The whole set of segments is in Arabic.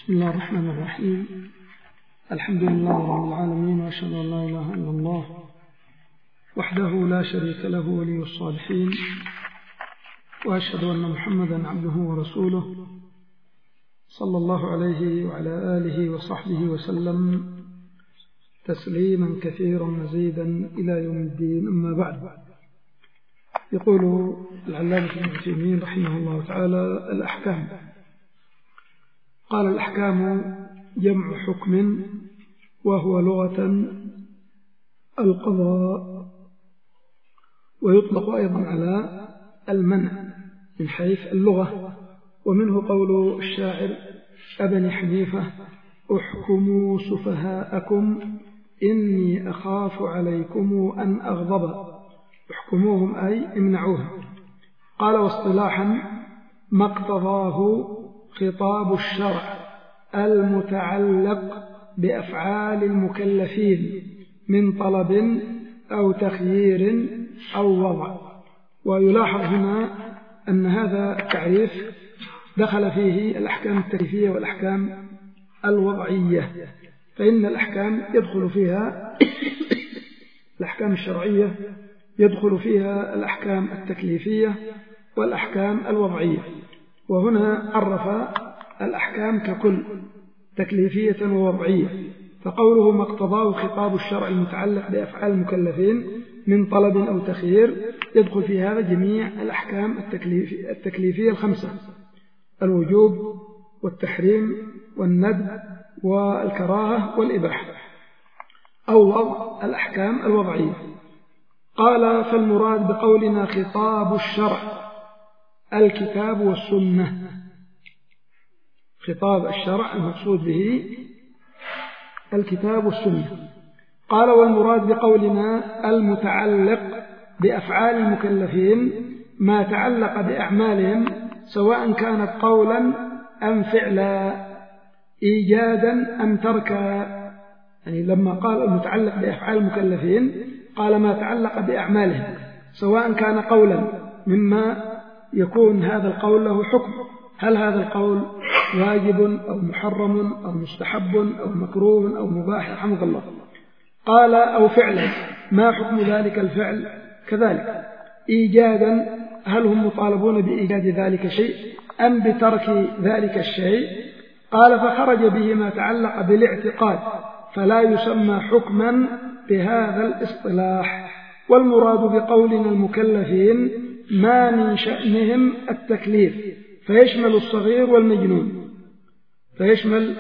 بسم الله الرحمن الرحيم. الحمد لله رب العالمين، وأشهد أن لا إله إلا الله وحده لا شريك له ولي الصالحين، وأشهد أن محمدا عبده ورسوله صلى الله عليه وعلى آله وصحبه وسلم تسليما كثيرا مزيدا إلى يوم الدين. أما بعد، يقول العلامة ابن عثيمين رحمه الله تعالى: الأحكام. قال: الأحكام جمع حكم، وهو لغة القضاء، ويطلق أيضا على المنع من حيث اللغة، ومنه قول الشاعر: أبني حنيفة احكموا سفهاءكم إني أخاف عليكم أن أغضب. احكموهم أي امنعوها. قال: واصطلاحا ما اقتضاه خطاب الشرع المتعلق بأفعال المكلفين من طلب أو تخيير أو وضع. ويلاحظ هنا أن هذا التعريف دخل فيه الأحكام التكليفية والأحكام الوضعية، فإن الأحكام يدخل فيها الأحكام الشرعية، يدخل فيها الأحكام التكليفية والأحكام الوضعية. وهنا عرف الأحكام ككل تكليفية ووضعية، فقوله ما اقتضاه خطاب الشرع المتعلق بأفعال المكلفين من طلب أو تخيير يدخل في هذا جميع الأحكام التكليفية الخمسة: الوجوب والتحريم والندب والكراهة والإباحة، أو وضع الأحكام الوضعية. قال: فالمراد بقولنا خطاب الشرع الكتاب والسنة. خطاب الشرع المقصود به الكتاب والسنة. قال: والمراد بقولنا المتعلق بأفعال المكلفين ما تعلق بأعمالهم سواء كانت قولا أم فعلا، إيجادا أم تركا. يعني لما قال المتعلق بأفعال المكلفين قال ما تعلق بأعمالهم، سواء كان قولا مما يكون هذا القول له حكم، هل هذا القول واجب أو محرم أو مستحب أو مكروه أو مباح، رحمك الله. قال: أو فعلا، ما حكم ذلك الفعل؟ كذلك إيجادا، هل هم مطالبون بإيجاد ذلك الشيء أم بترك ذلك الشيء؟ قال: فخرج به ما تعلق بالاعتقاد فلا يسمى حكما بهذا الاصطلاح. والمراد بقولنا المكلفين ما من شأنهم التكليف، فيشمل الصغير والمجنون، فيشمل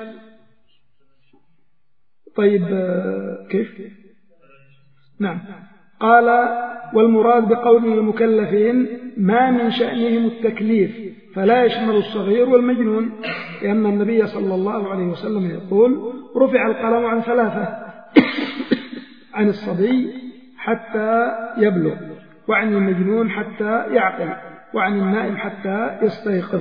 كيف؟ نعم. قال: والمراد بقولنا المكلفين ما من شأنهم التكليف، فلا يشمل الصغير والمجنون، لأن النبي صلى الله عليه وسلم يقول: رفع القلم عن ثلاثة: عن الصبي حتى يبلغ، وعن المجنون حتى يعقل، وعن النائم حتى يستيقظ.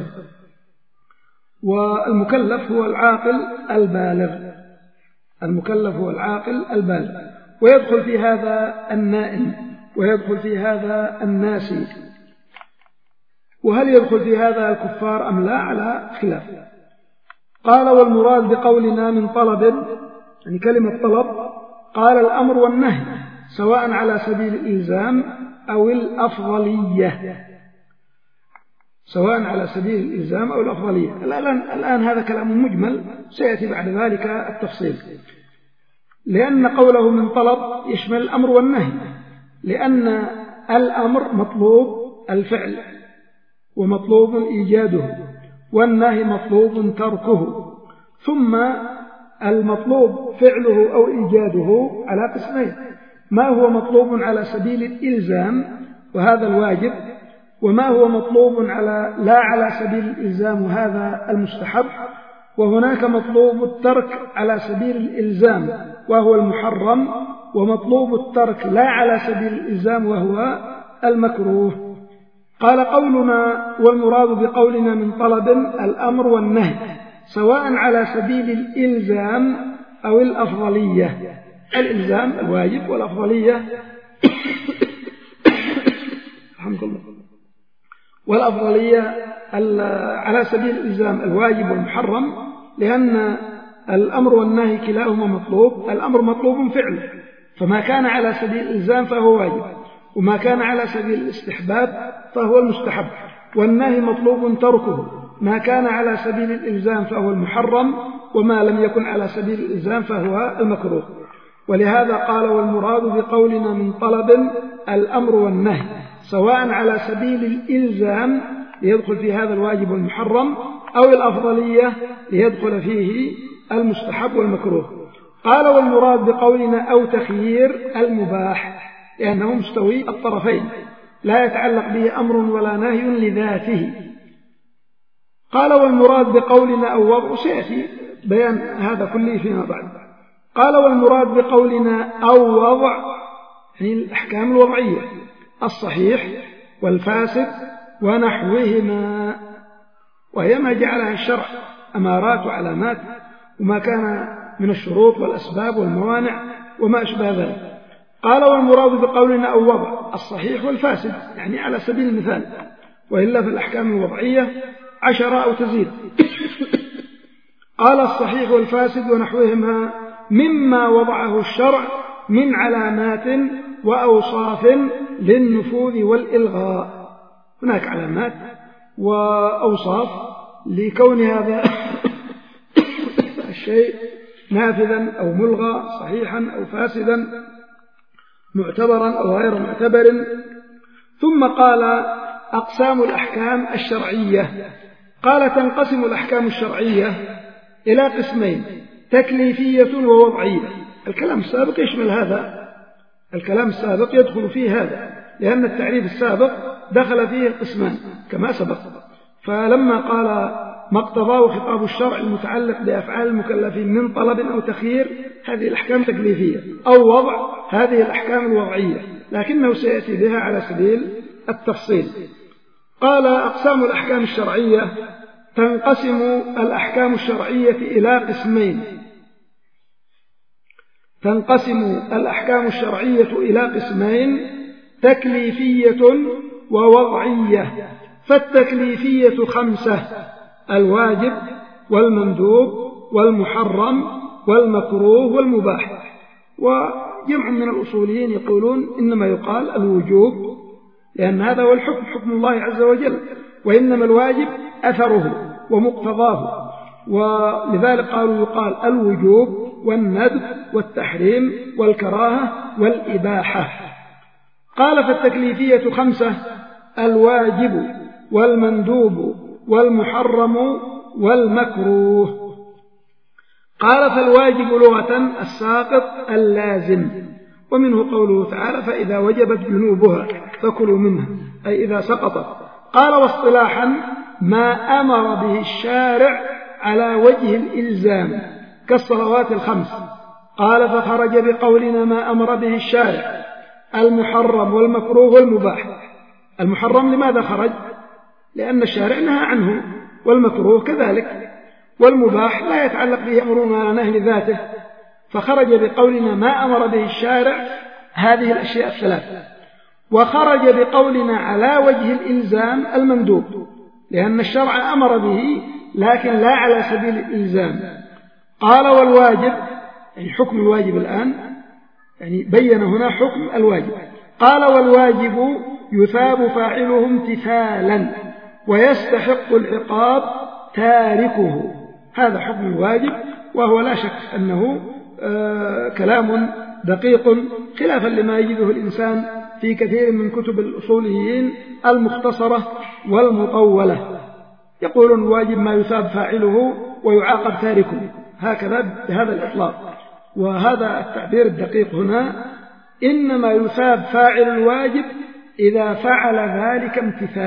والمكلف هو العاقل البالغ، المكلف هو العاقل البالغ، ويدخل في هذا النائم، ويدخل في هذا الناسي. وهل يدخل في هذا الكفار أم لا على خلاف. قال: والمراد بقولنا من طلب، يعني كلمة طلب، قال: الأمر والنهي سواء على سبيل الإلزام أو الأفضلية، سواء على سبيل الإلزام أو الأفضلية. الآن هذا كلام مجمل، سيأتي بعد ذلك التفصيل، لأن قوله من طلب يشمل الأمر والنهي، لأن الأمر مطلوب الفعل ومطلوب إيجاده، والنهي مطلوب تركه. ثم المطلوب فعله أو إيجاده على قسمين: ما هو مطلوب على سبيل الإلزام وهذا الواجب، وما هو مطلوب لا على سبيل الإلزام وهذا المستحب. وهناك مطلوب الترك على سبيل الإلزام وهو المحرم، ومطلوب الترك لا على سبيل الإلزام وهو المكروه. قال: قولنا والمراد بقولنا من طلب الأمر والنهي سواء على سبيل الإلزام أو الأفضلية. الإلزام الواجب، والأفضلية الحمد لله، والأفضلية على سبيل الإلزام الواجب والمحرم، لأن الأمر والنهي كلاهما مطلوب. الأمر مطلوب فعله، فما كان على سبيل الإلزام فهو واجب، وما كان على سبيل الاستحباب فهو المستحب. والنهي مطلوب تركه، ما كان على سبيل الإلزام فهو المحرم، وما لم يكن على سبيل الإلزام فهو المكروه. ولهذا قال: والمراد بقولنا من طلب الأمر والنهي، سواء على سبيل الإلزام ليدخل في هذا الواجب والمحرم، أو الأفضلية ليدخل فيه المستحب والمكروه. قال: والمراد بقولنا أو تخيير المباح، لأنه مستوي الطرفين لا يتعلق به أمر ولا نهي لذاته. قال: والمراد بقولنا أو وضع، سيأتي بيان هذا كله فيما بعد. قال: والمراد بقولنا أو وضع يعني الأحكام الوضعية، الصحيح والفاسد ونحوهما، وهي ما جعلها الشرع أمارات وعلامات، وما كان من الشروط والأسباب والموانع وما أشبه ذلك. قال: والمراد بقولنا أو وضع الصحيح والفاسد، يعني على سبيل المثال، وإلا في الأحكام الوضعية 10 أو تزيد. قال: الصحيح والفاسد ونحوهما مما وضعه الشرع من علامات وأوصاف للنفوذ والإلغاء. هناك علامات وأوصاف لكون هذا الشيء نافذا أو ملغى، صحيحا أو فاسدا، معتبرا أو غير معتبر. ثم قال: أقسام الأحكام الشرعية. قال: تنقسم الأحكام الشرعية إلى قسمين: تكليفية ووضعية. الكلام السابق يشمل هذا، الكلام السابق يدخل فيه هذا، لأن التعريف السابق دخل فيه القسمان كما سبق. فلما قال: ما اقتضاه خطاب الشرع المتعلق بأفعال المكلفين من طلب أو تخيير، هذه الأحكام تكليفية، أو وضع، هذه الأحكام الوضعية، لكنه سيأتي بها على سبيل التفصيل. قال: أقسام الأحكام الشرعية. تنقسم الأحكام الشرعية إلى قسمين: تكليفية ووضعية. فالتكليفية 5: الواجب والمندوب والمحرم والمكروه والمباح. وجمع من الأصوليين يقولون إنما يقال الوجوب، لأن هذا هو الحكم، حكم الله عز وجل، وإنما الواجب أثره ومقتضاه، ولذلك قالوا يقال الوجوب والندب والتحريم والكراهة والإباحة. قال: فالتكليفية 5: الواجب والمندوب والمحرم والمكروه. قال: فالواجب لغة الساقط اللازم، ومنه قوله تعالى: فإذا وجبت جنوبها فكلوا منها، أي إذا سقطت. قال: واصطلاحا ما أمر به الشارع على وجه الإلزام كالصلوات 5. قال: فخرج بقولنا ما أمر به الشارع المحرم والمكروه والمباح. المحرم لماذا خرج؟ لأن الشارع نهى عنه، والمكروه كذلك، والمباح لا يتعلق به أمر ولا نهي ذاته، فخرج بقولنا ما أمر به الشارع هذه الأشياء 3. وخرج بقولنا على وجه الإلزام المندوب، لأن الشرع أمر به لكن لا على سبيل الإلزام. قال: والواجب، يعني حكم الواجب الآن، يعني بين هنا حكم الواجب. قال: والواجب يثاب فاعله امتثالا ويستحق العقاب تاركه. هذا حكم الواجب، وهو لا شك أنه كلام دقيق خلافا لما يجده الإنسان في كثير من كتب الأصوليين المختصرة والمطولة. يقولون الواجب ما يثاب فاعله ويعاقب تاركه، هكذا بهذا الإطلاق. وهذا التعبير الدقيق هنا: إنما يثاب فاعل الواجب إذا فعل ذلك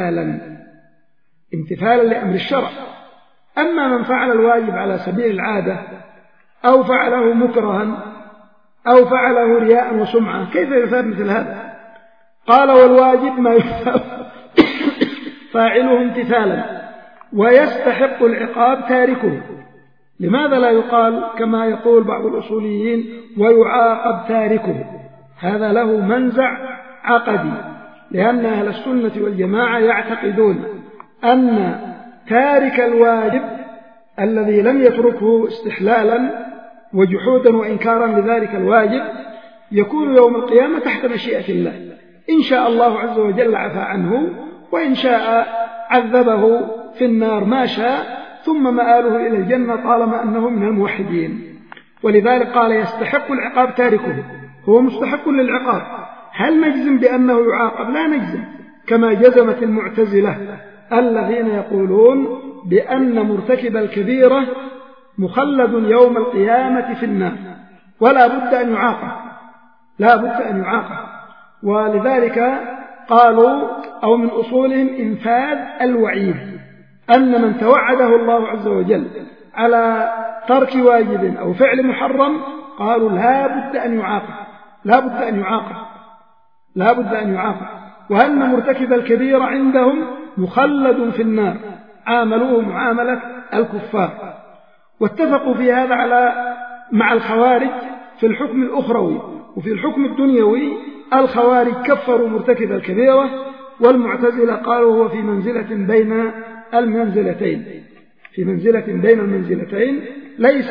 امتثالا لأمر الشرع. أما من فعل الواجب على سبيل العادة، أو فعله مكرها، أو فعله رياء وسمعة، كيف يثاب مثل هذا؟ قال: والواجب ما يثاب فاعله امتثالا ويستحق العقاب تاركه. لماذا لا يقال كما يقول بعض الأصوليين ويعاقب تاركه؟ هذا له منزع عقدي، لأن أهل السنة والجماعة يعتقدون أن تارك الواجب الذي لم يتركه استحلالا وجحودا وإنكارا لذلك الواجب يكون يوم القيامة تحت مشيئة الله، إن شاء الله عز وجل عفى عنه، وإن شاء عذبه في النار ما شاء، ثم مآله إلى الجنة طالما أنه من الموحدين. ولذلك قال يستحق العقاب تاركه، هو مستحق للعقاب. هل نجزم بأنه يعاقب؟ لا نجزم، كما جزمت المعتزلة الذين يقولون بأن مرتكب الكبيرة مخلد يوم القيامة في النار ولا بد أن يعاقب، لا بد أن يعاقب. ولذلك قالوا أو من أصولهم إنفاذ الوعيد، أن من توعده الله عز وجل على ترك واجب أو فعل محرم قالوا لا بد أن يعاقب، لا بد أن يعاقب، لا بد أن يعاقب. وأن مرتكب الكبيرة عندهم مخلد في النار، عاملوه معاملة الكفار. واتفقوا في هذا مع الخوارج في الحكم الأخروي. وفي الحكم الدنيوي الخوارج كفروا مرتكب الكبيرة، والمعتزلة قالوا هو في منزلة بين المنزلتين، في منزلة بين المنزلتين، ليس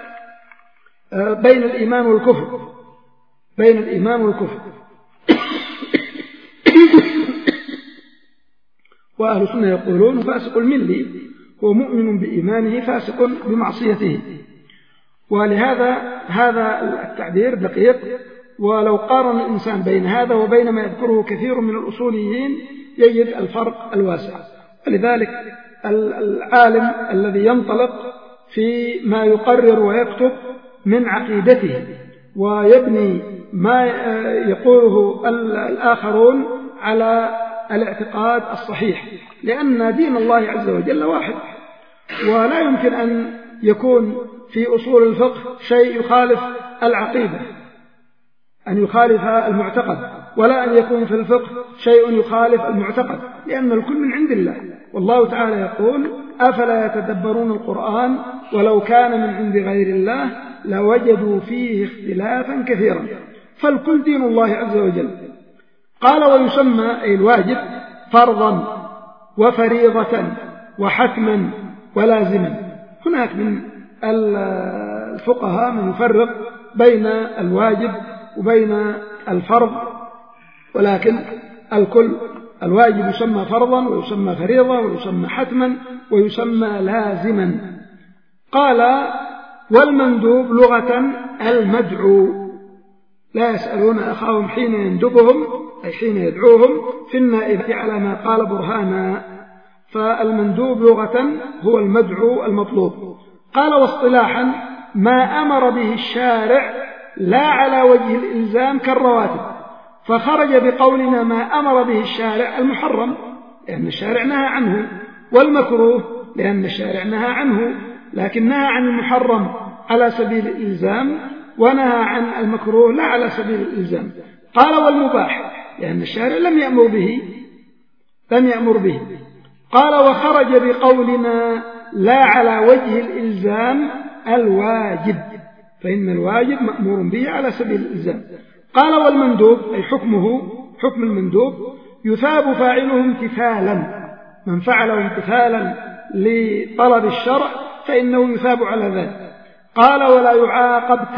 بين الإيمان والكفر، بين الإيمان والكفر. وأهل السنة يقولون فاسق الملي هو مؤمن بإيمانه فاسق بمعصيته. ولهذا هذا التعبير دقيق، ولو قارن الإنسان بين هذا وبين ما يذكره كثير من الأصوليين يجد الفرق الواسع. ولذلك العالم الذي ينطلق في ما يقرر ويكتب من عقيدته ويبني ما يقوله الآخرون على الاعتقاد الصحيح، لأن دين الله عز وجل واحد، ولا يمكن أن يكون في أصول الفقه شيء يخالف العقيدة، أن يخالف المعتقد، ولا أن يكون في الفقه شيء يخالف المعتقد، لأن الكل من عند الله. والله تعالى يقول أفلا يتدبرون القرآن ولو كان من عند غير الله لوجدوا فيه اختلافا كثيرا، فالكل دين الله عز وجل. قال ويسمى أي الواجب فرضا وفريضة وحتما ولازما. هناك من الفقهاء من يفرق بين الواجب وبين الفرض، ولكن الكل الواجب يسمى فرضا ويسمى فريضة ويسمى حتما ويسمى لازما. قال والمندوب لغة المدعو، لا يسألون أخاهم حين يندبهم أي حين يدعوهم في النائبة على ما قال برهانا. فالمندوب لغة هو المدعو المطلوب. قال واصطلاحا ما أمر به الشارع لا على وجه الإلزام كالرواتب، فخرج بقولنا ما أمر به الشارع المحرم لأن الشارع نهى عنه، والمكروه لأن الشارع نهى عنه، لكن نهى عن المحرم على سبيل الإلزام ونهى عن المكروه لا على سبيل الإلزام. قال والمباح لأن الشارع لم يأمر به. قال وخرج بقولنا لا على وجه الإلزام الواجب، فإن الواجب مأمور به على سبيل الإلزام. قال والمندوب أي حكمه حكم المندوب يثاب فاعله امتثالا، من فعله امتثالا لطلب الشرع فإنه يثاب على ذلك. قال ولا يعاقب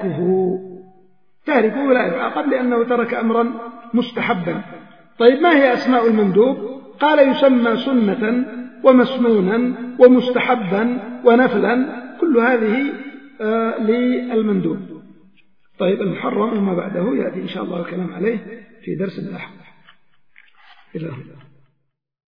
تاركه لا يعاقب لأنه ترك أمرا مستحبا. طيب ما هي أسماء المندوب؟ قال يسمى سنة ومسنونا ومستحبا ونفلا، كل هذه للمندوب. طيب المحرم وما بعده يأتي إن شاء الله الكلام عليه في درس لاحق. إلى هنا.